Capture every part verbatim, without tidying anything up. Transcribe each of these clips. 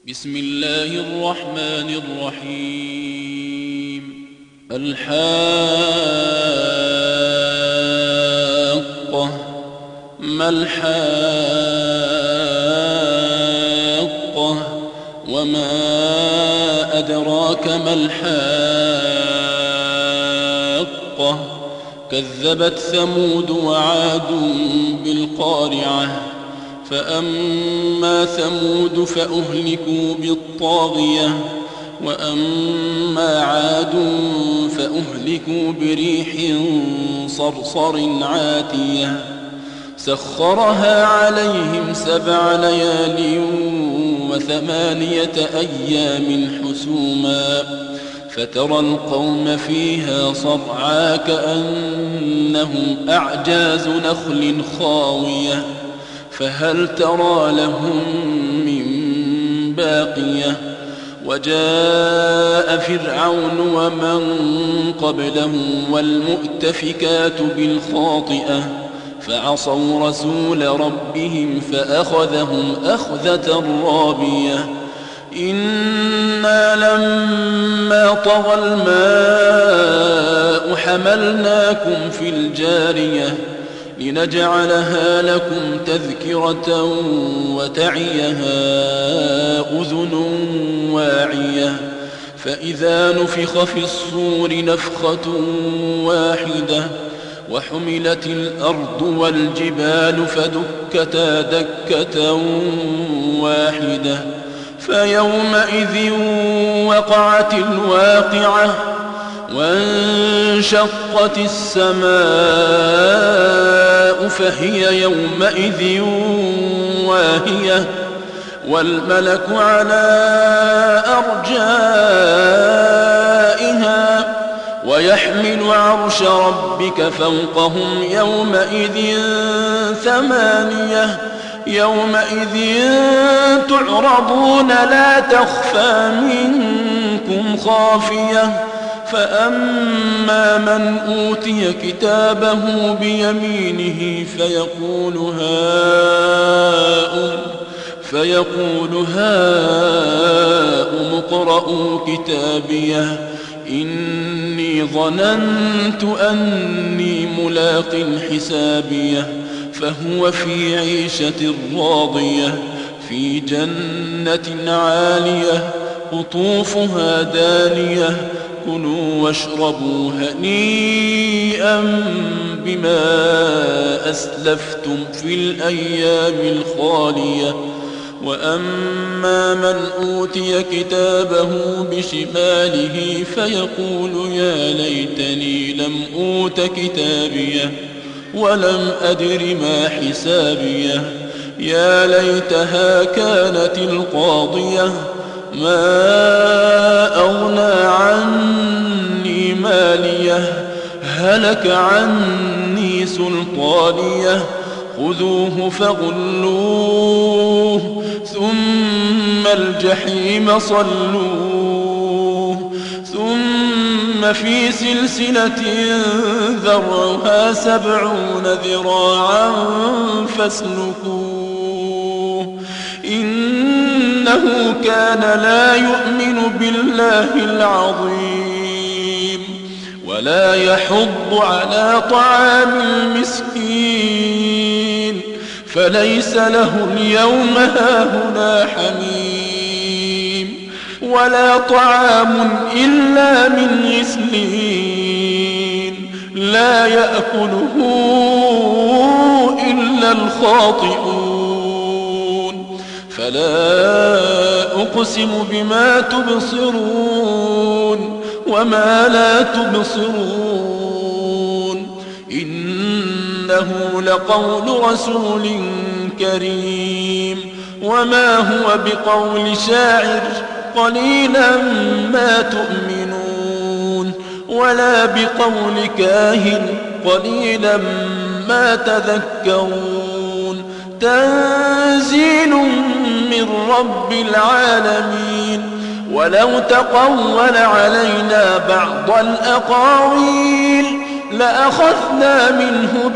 بسم الله الرحمن الرحيم. الحاقة ما الحاقة وما أدراك ما الحاقة كذبت ثمود وعاد بالقارعة فأما ثمود فأهلكوا بالطاغية وأما عاد فأهلكوا بريح صرصر عاتية سخرها عليهم سبع ليال وثمانية أيام حسوما فترى القوم فيها صرعى كأنهم أعجاز نخل خاوية فهل ترى لهم من باقية وجاء فرعون ومن قبله والمؤتفكات بالخاطئة فعصوا رسول ربهم فأخذهم أخذة رابية إنا لما طغى الماء حملناكم في الجارية لنجعلها لكم تذكرة وتعيها أذن واعية فإذا نفخ في الصور نفخة واحدة وحملت الأرض والجبال فدكتا دكة واحدة فيومئذ وقعت الواقعة وانشقت السماء فهي يومئذ واهية والملك على أرجائها ويحمل عرش ربك فوقهم يومئذ ثمانية يومئذ تعرضون لا تخفى منكم خافية فأما من أوتي كتابه بيمينه فيقول هاؤم فيقول هاؤم اقرءوا كتابيه إني ظننت أني ملاق حسابيه فهو في عيشة راضية في جنة عالية قطوفها دانية كلوا واشربوا هنيئا بما أسلفتم في الأيام الخالية وأما من أوتي كتابه بشماله فيقول يا ليتني لم أوت كتابيه ولم أدر ما حسابيه يا ليتها كانت القاضية ما أغنى عني ماليه هلك عني سلطانيه خذوه فغلوه ثم الجحيم صلوه ثم في سلسلة ذرعها سبعون ذراعا فاسلكوه إنه كان لا يؤمن بالله العظيم ولا يحض على طعام المسكين فليس له اليوم هاهنا حميم ولا طعام إلا من غسلين لا يأكله إلا الخاطئون فلا أقسم بما تبصرون وما لا تبصرون إنه لقول رسول كريم وما هو بقول شاعر قليلا ما تؤمنون ولا بقول كاهن قليلا ما تذكرون تنزيل من رب العالمين ولو تقول علينا بعض الأقاويل لأخذنا منه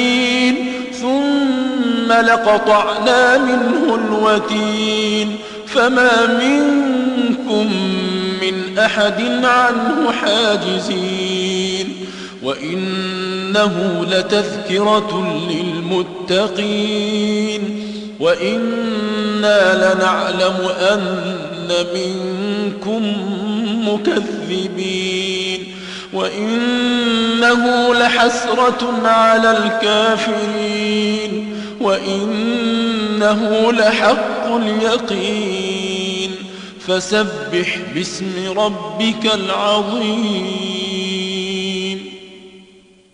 باليمين ثم لقطعنا منه الوتين فما منكم من أحد عنه حاجزين وإنه لتذكرة للمتقين وإنا لنعلم أن منكم مكذبين وإنه لحسرة على الكافرين وإنه لحق اليقين فسبح باسم ربك العظيم